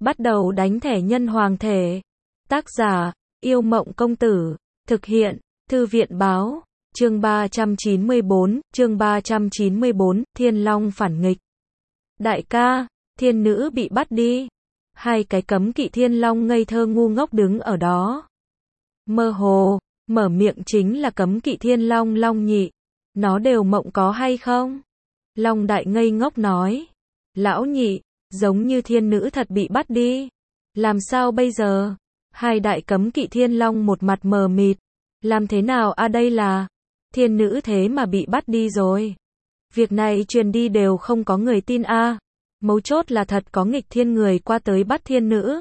Bắt đầu đánh thẻ nhân hoàng thể. Tác giả, Yêu Mộng Công Tử. Thực hiện, Thư viện Báo. Chương 394, Thiên Long phản nghịch. Đại ca, thiên nữ bị bắt đi. Hai cái cấm kỵ thiên long ngây thơ ngu ngốc đứng ở đó. Mơ hồ, mở miệng chính là cấm kỵ thiên long Long Nhị. Nó đều mộng có hay không? Long Đại ngây ngốc nói. Lão Nhị, giống như thiên nữ thật bị bắt đi. Làm sao bây giờ? Hai đại cấm kỵ thiên long một mặt mờ mịt. Làm thế nào đây là? Thiên nữ thế mà bị bắt đi rồi. Việc này truyền đi đều không có người tin Mấu chốt là thật có nghịch thiên người qua tới bắt thiên nữ.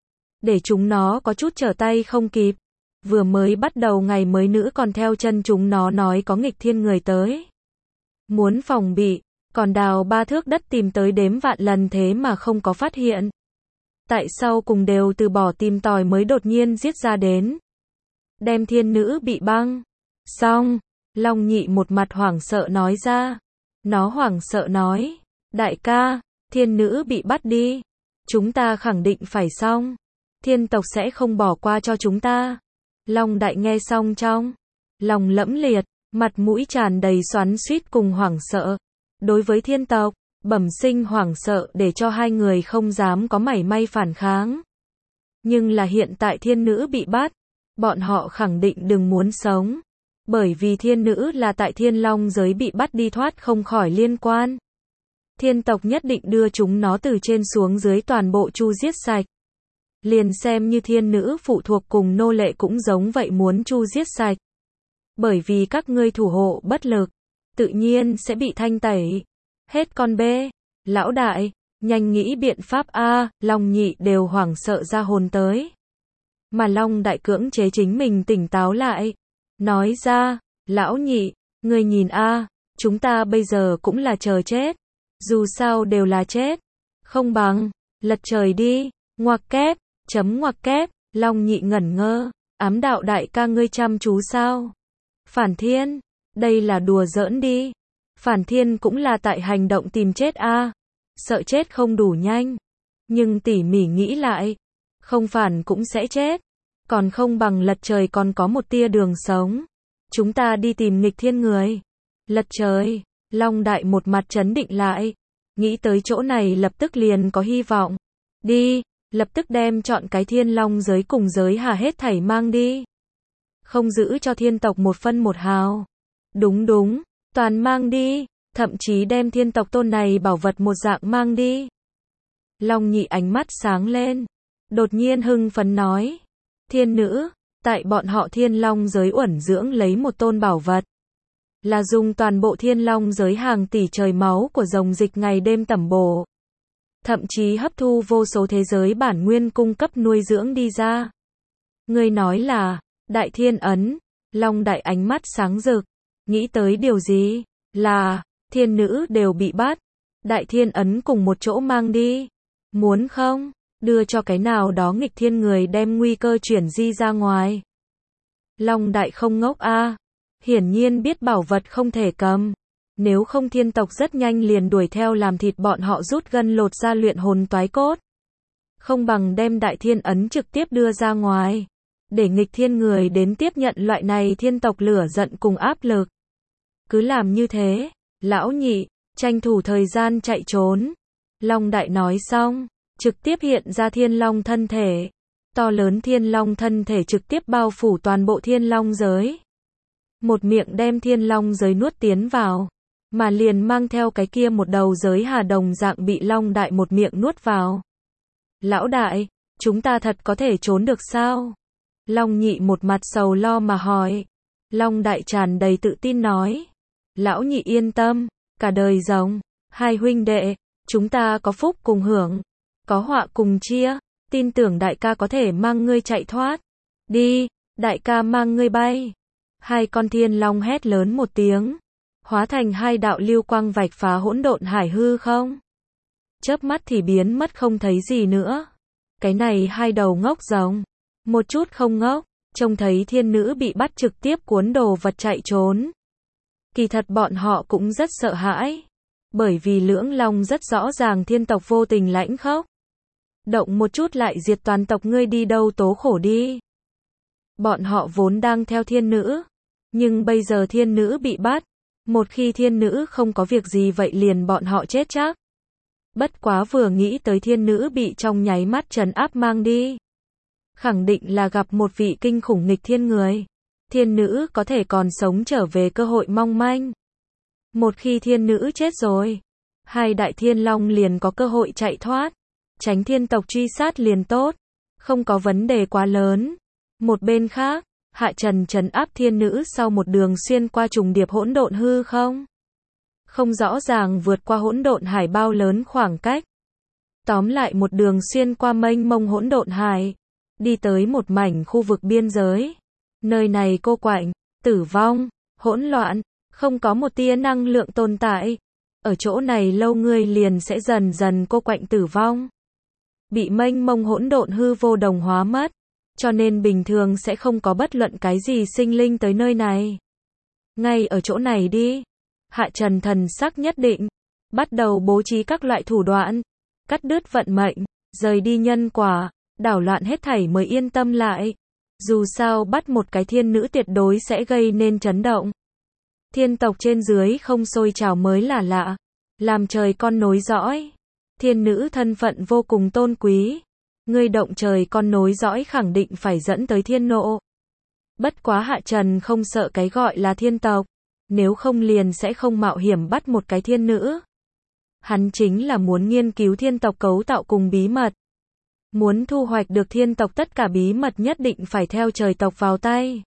Để chúng nó có chút trở tay không kịp. Vừa mới bắt đầu ngày mới nữ còn theo chân chúng nó nói có nghịch thiên người tới. Muốn phòng bị, còn đào 3 thước đất tìm tới đếm vạn lần thế mà không có phát hiện. Tại sau cùng đều từ bỏ tìm tòi mới đột nhiên giết ra đến. Đem thiên nữ bị băng. Xong, Long Nhị một mặt hoảng sợ nói ra. Nó hoảng sợ nói. Đại ca, thiên nữ bị bắt đi. Chúng ta khẳng định phải xong. Thiên tộc sẽ không bỏ qua cho chúng ta. Long Đại nghe xong trong lòng lẫm liệt, mặt mũi tràn đầy xoắn xuýt cùng hoảng sợ. Đối với thiên tộc, bẩm sinh hoảng sợ để cho hai người không dám có mảy may phản kháng. Nhưng là hiện tại thiên nữ bị bắt, bọn họ khẳng định đừng muốn sống. Bởi vì thiên nữ là tại thiên long giới bị bắt đi thoát không khỏi liên quan. Thiên tộc nhất định đưa chúng nó từ trên xuống dưới toàn bộ chu giết sạch. Liền xem như thiên nữ phụ thuộc cùng nô lệ cũng giống vậy muốn chu giết sạch. Bởi vì các ngươi thủ hộ bất lực, tự nhiên sẽ bị thanh tẩy. Hết con bê, lão đại, nhanh nghĩ biện pháp Long Nhị đều hoảng sợ ra hồn tới. Mà Long Đại cưỡng chế chính mình tỉnh táo lại. Nói ra, lão Nhị, ngươi nhìn chúng ta bây giờ cũng là chờ chết. Dù sao đều là chết. Không bằng, lật trời đi, ngoặc kép, ngoặc kép, Long Nhị ngẩn ngơ, ám đạo đại ca ngươi chăm chú sao? Phản thiên, đây là đùa giỡn đi. Phản thiên cũng là tại hành động tìm chết sợ chết không đủ nhanh. Nhưng tỉ mỉ nghĩ lại, không phản cũng sẽ chết. Còn không bằng lật trời còn có một tia đường sống. Chúng ta đi tìm nghịch thiên người. Lật trời, Long Đại một mặt trấn định lại. Nghĩ tới chỗ này lập tức liền có hy vọng. Đi, lập tức đem chọn cái thiên long giới cùng giới hà hết thảy mang đi. Không giữ cho thiên tộc một phân một hào. Đúng, toàn mang đi, thậm chí đem thiên tộc tôn này bảo vật một dạng mang đi. Long Nhị ánh mắt sáng lên, đột nhiên hưng phấn nói. Thiên nữ, tại bọn họ thiên long giới uẩn dưỡng lấy một tôn bảo vật. Là dùng toàn bộ thiên long giới hàng tỷ trời máu của rồng dịch ngày đêm tẩm bổ. Thậm chí hấp thu vô số thế giới bản nguyên cung cấp nuôi dưỡng đi ra. Ngươi nói là, Đại Thiên Ấn. Long Đại ánh mắt sáng rực. Nghĩ tới điều gì? Là, thiên nữ đều bị bắt. Đại Thiên Ấn cùng một chỗ mang đi. Muốn không? Đưa cho cái nào đó nghịch thiên người đem nguy cơ chuyển di ra ngoài. Long Đại không ngốc hiển nhiên biết bảo vật không thể cầm. Nếu không thiên tộc rất nhanh liền đuổi theo làm thịt bọn họ rút gân lột ra luyện hồn toái cốt. Không bằng đem Đại Thiên Ấn trực tiếp đưa ra ngoài. Để nghịch thiên người đến tiếp nhận loại này thiên tộc lửa giận cùng áp lực. Cứ làm như thế, lão Nhị, tranh thủ thời gian chạy trốn. Long Đại nói xong, trực tiếp hiện ra thiên long thân thể. To lớn thiên long thân thể trực tiếp bao phủ toàn bộ thiên long giới. Một miệng đem thiên long giới nuốt tiến vào. Mà liền mang theo cái kia một đầu giới hà đồng dạng bị Long Đại một miệng nuốt vào. Lão đại, chúng ta thật có thể trốn được sao? Long Nhị một mặt sầu lo mà hỏi. Long Đại tràn đầy tự tin nói. Lão Nhị yên tâm, cả đời rồng, hai huynh đệ, chúng ta có phúc cùng hưởng, có họa cùng chia, tin tưởng đại ca có thể mang ngươi chạy thoát. Đi, đại ca mang ngươi bay. Hai con thiên long hét lớn một tiếng. Hóa thành hai đạo lưu quang vạch phá hỗn độn hải hư không. Chớp mắt thì biến mất không thấy gì nữa. Cái này hai đầu ngốc rồng. Một chút không ngốc, trông thấy thiên nữ bị bắt trực tiếp cuốn đồ vật chạy trốn. Kỳ thật bọn họ cũng rất sợ hãi. Bởi vì Lưỡng Long rất rõ ràng thiên tộc vô tình lãnh khốc. Động một chút lại diệt toàn tộc, ngươi đi đâu tố khổ đi. Bọn họ vốn đang theo thiên nữ, nhưng bây giờ thiên nữ bị bắt, một khi thiên nữ không có việc gì vậy liền bọn họ chết chắc. Bất quá vừa nghĩ tới thiên nữ bị trong nháy mắt trấn áp mang đi, khẳng định là gặp một vị kinh khủng nghịch thiên người. Thiên nữ có thể còn sống trở về cơ hội mong manh. Một khi thiên nữ chết rồi, hai đại thiên long liền có cơ hội chạy thoát, tránh thiên tộc truy sát liền tốt, không có vấn đề quá lớn. Một bên khác, Hạ Trần trấn áp thiên nữ sau một đường xuyên qua trùng điệp hỗn độn hư không. Không rõ ràng vượt qua hỗn độn hải bao lớn khoảng cách. Tóm lại một đường xuyên qua mênh mông hỗn độn hải, đi tới một mảnh khu vực biên giới. Nơi này cô quạnh, tử vong, hỗn loạn, không có một tia năng lượng tồn tại. Ở chỗ này lâu ngươi liền sẽ dần dần cô quạnh tử vong. Bị mênh mông hỗn độn hư vô đồng hóa mất, cho nên bình thường sẽ không có bất luận cái gì sinh linh tới nơi này. Ngay ở chỗ này đi. Hạ Trần thần sắc nhất định, bắt đầu bố trí các loại thủ đoạn, cắt đứt vận mệnh, rời đi nhân quả, đảo loạn hết thảy mới yên tâm lại. Dù sao bắt một cái thiên nữ tuyệt đối sẽ gây nên chấn động. Thiên tộc trên dưới không sôi trào mới là lạ. Làm trời con nối dõi. Thiên nữ thân phận vô cùng tôn quý. Ngươi động trời con nối dõi khẳng định phải dẫn tới thiên nộ. Bất quá Hạ Trần không sợ cái gọi là thiên tộc. Nếu không liền sẽ không mạo hiểm bắt một cái thiên nữ. Hắn chính là muốn nghiên cứu thiên tộc cấu tạo cùng bí mật. Muốn thu hoạch được thiên tộc tất cả bí mật nhất định phải theo trời tộc vào tay.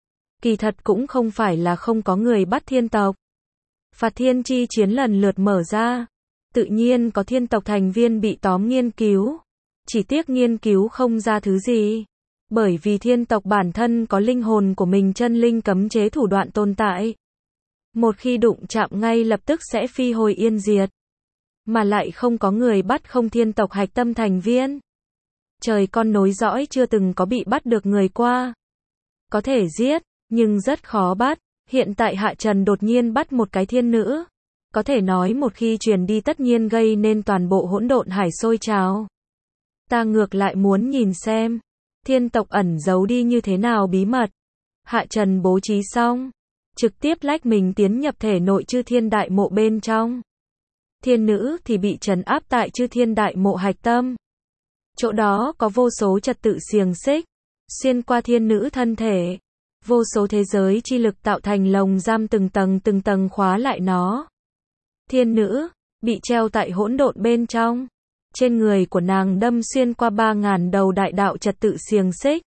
Kỳ thật cũng không phải là không có người bắt thiên tộc. Phạt thiên chi chiến lần lượt mở ra. Tự nhiên có thiên tộc thành viên bị tóm nghiên cứu. Chỉ tiếc nghiên cứu không ra thứ gì. Bởi vì thiên tộc bản thân có linh hồn của mình chân linh cấm chế thủ đoạn tồn tại. Một khi đụng chạm ngay lập tức sẽ phi hồi yên diệt. Mà lại không có người bắt không thiên tộc hạch tâm thành viên. Trời con nối dõi chưa từng có bị bắt được người qua. Có thể giết, nhưng rất khó bắt. Hiện tại Hạ Trần đột nhiên bắt một cái thiên nữ. Có thể nói một khi truyền đi tất nhiên gây nên toàn bộ hỗn độn hải sôi trào. Ta ngược lại muốn nhìn xem. Thiên tộc ẩn giấu đi như thế nào bí mật. Hạ Trần bố trí xong. Trực tiếp lách mình tiến nhập thể nội chư thiên đại mộ bên trong. Thiên nữ thì bị trấn áp tại chư thiên đại mộ hạch tâm. Chỗ đó có vô số trật tự xiềng xích, xuyên qua thiên nữ thân thể. Vô số thế giới chi lực tạo thành lồng giam từng tầng khóa lại nó. Thiên nữ, bị treo tại hỗn độn bên trong. Trên người của nàng đâm xuyên qua 3.000 đầu đại đạo trật tự xiềng xích.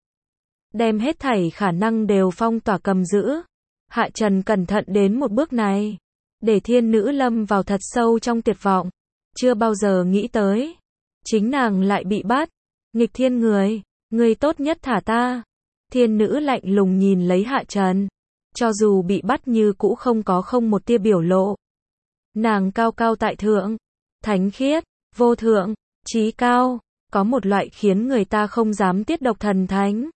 Đem hết thảy khả năng đều phong tỏa cầm giữ. Hạ Trần cẩn thận đến một bước này. Để thiên nữ lâm vào thật sâu trong tuyệt vọng. Chưa bao giờ nghĩ tới. Chính nàng lại bị bắt. Nghịch thiên người, người tốt nhất thả ta. Thiên nữ lạnh lùng nhìn lấy Hạ Trần. Cho dù bị bắt như cũ không một tia biểu lộ. Nàng cao cao tại thượng. Thánh khiết, vô thượng, trí cao. Có một loại khiến người ta không dám tiết độc thần thánh.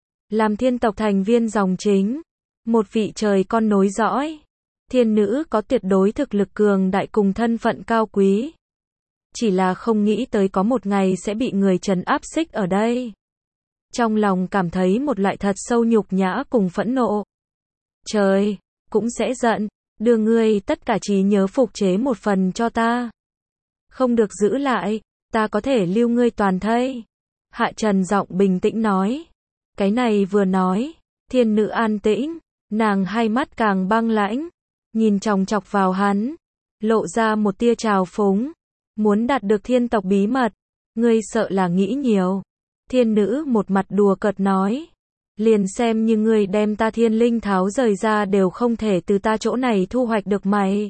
Làm thiên tộc thành viên dòng chính. Một vị trời con nối dõi. Thiên nữ có tuyệt đối thực lực cường đại cùng thân phận cao quý. Chỉ là không nghĩ tới có một ngày sẽ bị người trấn áp xích ở đây. Trong lòng cảm thấy một loại thật sâu nhục nhã cùng phẫn nộ. Trời, cũng sẽ giận, đưa ngươi tất cả trí nhớ phục chế một phần cho ta. Không được giữ lại, ta có thể lưu ngươi toàn thây. Hạ Trần giọng bình tĩnh nói. Cái này vừa nói, thiên nữ an tĩnh, nàng hai mắt càng băng lãnh, nhìn chòng chọc vào hắn, lộ ra một tia trào phúng. Muốn đạt được thiên tộc bí mật, ngươi sợ là nghĩ nhiều. Thiên nữ một mặt đùa cợt nói. Liền xem như ngươi đem ta thiên linh tháo rời ra đều không thể từ ta chỗ này thu hoạch được mày.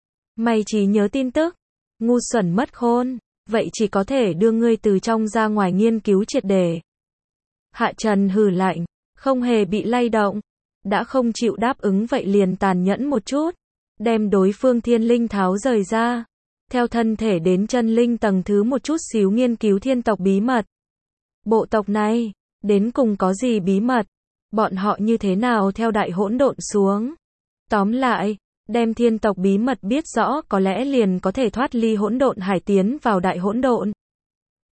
Mày chỉ nhớ tin tức, ngu xuẩn mất khôn, vậy chỉ có thể đưa ngươi từ trong ra ngoài nghiên cứu triệt để. Hạ Trần hừ lạnh, không hề bị lay động. Đã không chịu đáp ứng vậy liền tàn nhẫn một chút. Đem đối phương thiên linh tháo rời ra. Theo thân thể đến chân linh tầng thứ một chút xíu nghiên cứu thiên tộc bí mật. Bộ tộc này, đến cùng có gì bí mật? Bọn họ như thế nào theo đại hỗn độn xuống? Tóm lại, đem thiên tộc bí mật biết rõ có lẽ liền có thể thoát ly hỗn độn hải tiến vào đại hỗn độn.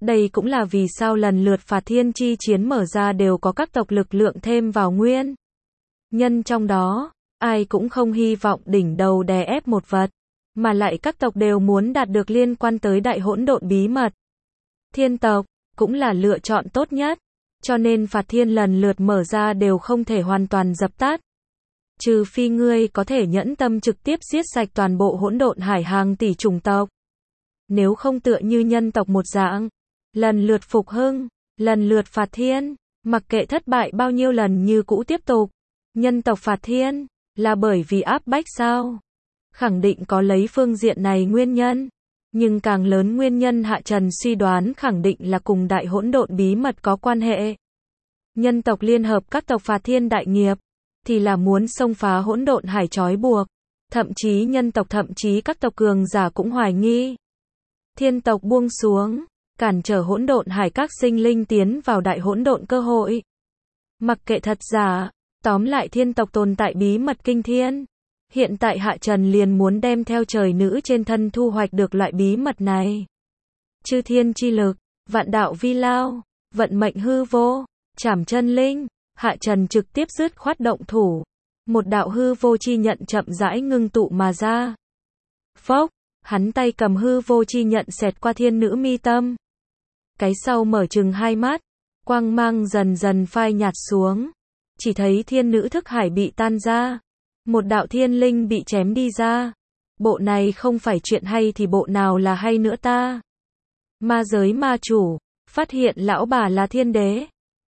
Đây cũng là vì sao lần lượt phạt thiên chi chiến mở ra đều có các tộc lực lượng thêm vào nguyên nhân trong đó, ai cũng không hy vọng đỉnh đầu đè ép một vật, mà lại các tộc đều muốn đạt được liên quan tới đại hỗn độn bí mật. Thiên tộc cũng là lựa chọn tốt nhất, cho nên phạt thiên lần lượt mở ra đều không thể hoàn toàn dập tắt. Trừ phi ngươi có thể nhẫn tâm trực tiếp giết sạch toàn bộ hỗn độn hải hàng tỷ chủng tộc. Nếu không tựa như nhân tộc một dạng, lần lượt phục hưng, lần lượt phạt thiên, mặc kệ thất bại bao nhiêu lần như cũ tiếp tục. Nhân tộc phạt thiên, là bởi vì áp bách sao? Khẳng định có lấy phương diện này nguyên nhân. Nhưng càng lớn nguyên nhân Hạ Trần suy đoán khẳng định là cùng đại hỗn độn bí mật có quan hệ. Nhân tộc liên hợp các tộc phạt thiên đại nghiệp, thì là muốn xông phá hỗn độn hải trói buộc. Thậm chí nhân tộc thậm chí các tộc cường giả cũng hoài nghi. Thiên tộc buông xuống, cản trở hỗn độn hải các sinh linh tiến vào đại hỗn độn cơ hội. Mặc kệ thật giả, tóm lại thiên tộc tồn tại bí mật kinh thiên. Hiện tại Hạ Trần liền muốn đem theo trời nữ trên thân thu hoạch được loại bí mật này. Chư thiên chi lực, vạn đạo vi lao, vận mệnh hư vô, trảm chân linh, Hạ Trần trực tiếp dứt khoát động thủ. Một đạo hư vô chi nhận chậm rãi ngưng tụ mà ra. Phốc, hắn tay cầm hư vô chi nhận xẹt qua thiên nữ mi tâm. Cái sau mở trừng hai mắt, quang mang dần dần phai nhạt xuống. Chỉ thấy thiên nữ thức hải bị tan ra. Một đạo thiên linh bị chém đi ra. Bộ này không phải chuyện hay thì bộ nào là hay nữa ta? Ma giới ma chủ, phát hiện lão bà là thiên đế.